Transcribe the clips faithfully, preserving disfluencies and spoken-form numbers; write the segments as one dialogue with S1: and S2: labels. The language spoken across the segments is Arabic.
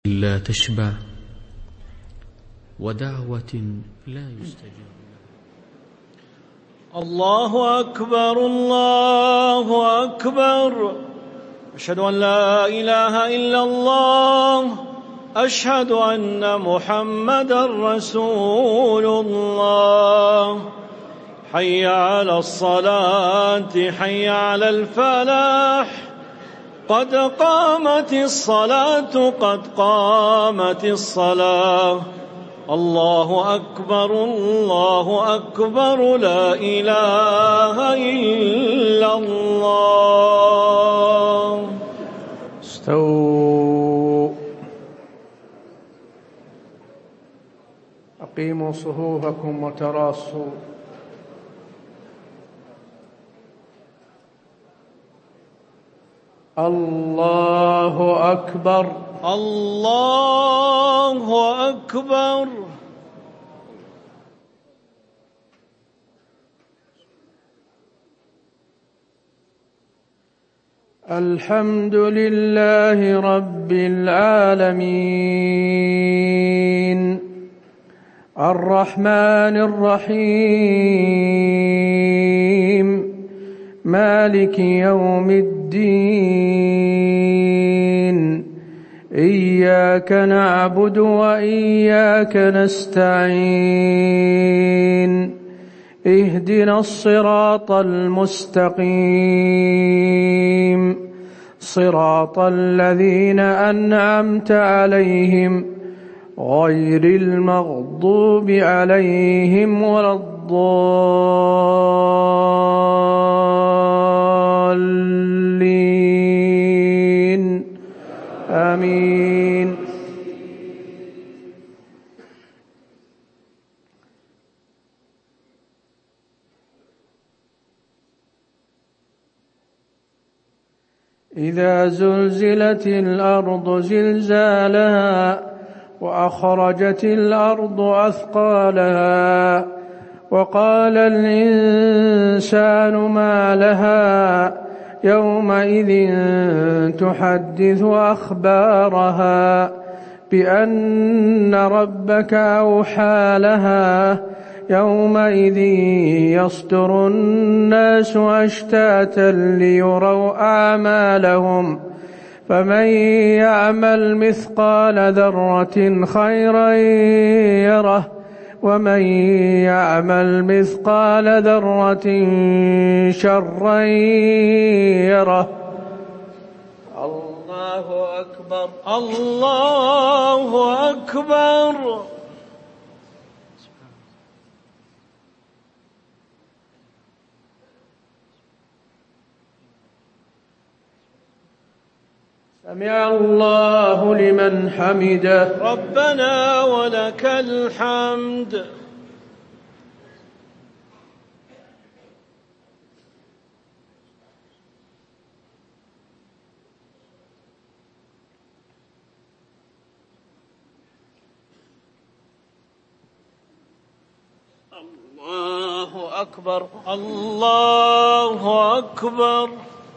S1: لا تشبع ودعوة لا يستجاب.
S2: الله أكبر الله أكبر، أشهد أن لا إله إلا الله، أشهد أن محمدا رسول الله. حي على الصلاة حي على الفلاح، قد قامت الصلاة قد قامت الصلاة. الله أكبر الله أكبر، لا إله إلا الله.
S3: استووا، أقيموا صفوفكم وتراصوا. الله أكبر
S2: الله أكبر.
S3: الحمد لله رب العالمين، الرحمن الرحيم، مالك يوم الدين. إياك نعبد وإياك نستعين، اهدنا الصراط المستقيم، صراط الذين أنعمت عليهم غير المغضوب عليهم ولا الضالين. آمين. إذا زلزلت الأرض زلزالها، وأخرجت الأرض أثقالها، وقال الإنسان ما لها يومئذ تحدث أخبارها بأن ربك أوحى لها. يومئذ يصدر الناس أشتاتا ليروا أعمالهم، فمن يعمل مثقال ذرة خيرا يره، ومن يعمل مثقال ذرة شرا يره.
S2: الله أكبر الله أكبر.
S3: سمع الله لمن حمده.
S2: ربنا ولك الحمد. الله أكبر الله أكبر.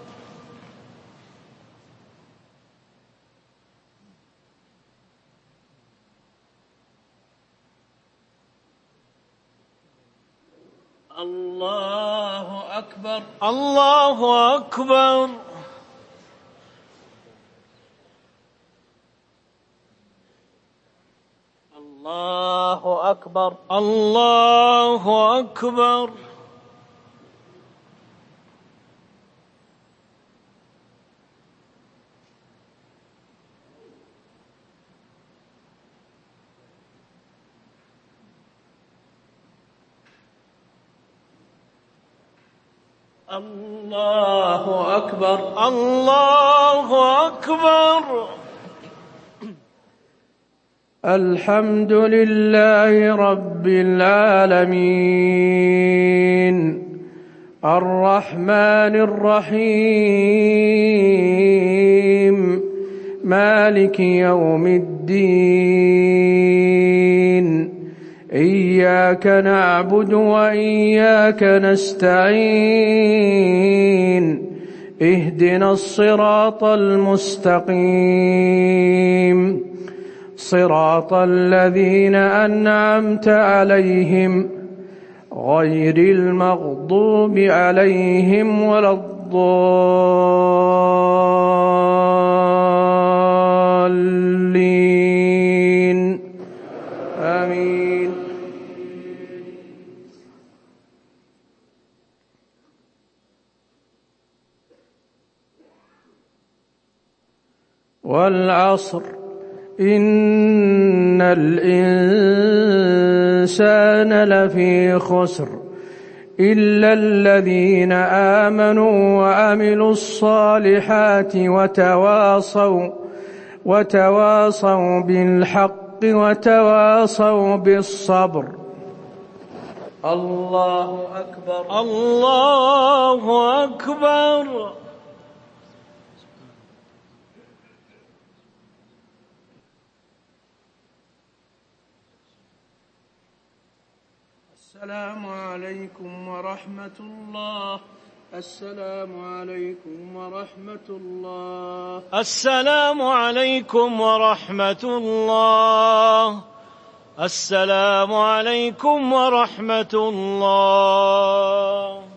S2: الله أكبر الله أكبر. الله أكبر الله أكبر. الله أكبر الله أكبر.
S3: الحمد لله رب العالمين، الرحمن الرحيم، مالك يوم الدين. إياك نعبد وإياك نستعين، اهدنا الصراط المستقيم، صراط الذين أنعمت عليهم غير المغضوب عليهم ولا الضالين آمين. والعصر إن الإنسان لفي خسر إلا الذين آمنوا وعملوا الصالحات وتواصوا وتواصوا بالحق وتواصوا بالصبر. الله أكبر.
S2: الله أكبر.
S3: السلام عليكم ورحمة الله. السلام عليكم ورحمة الله.
S2: السلام عليكم ورحمة الله. السلام عليكم ورحمة الله.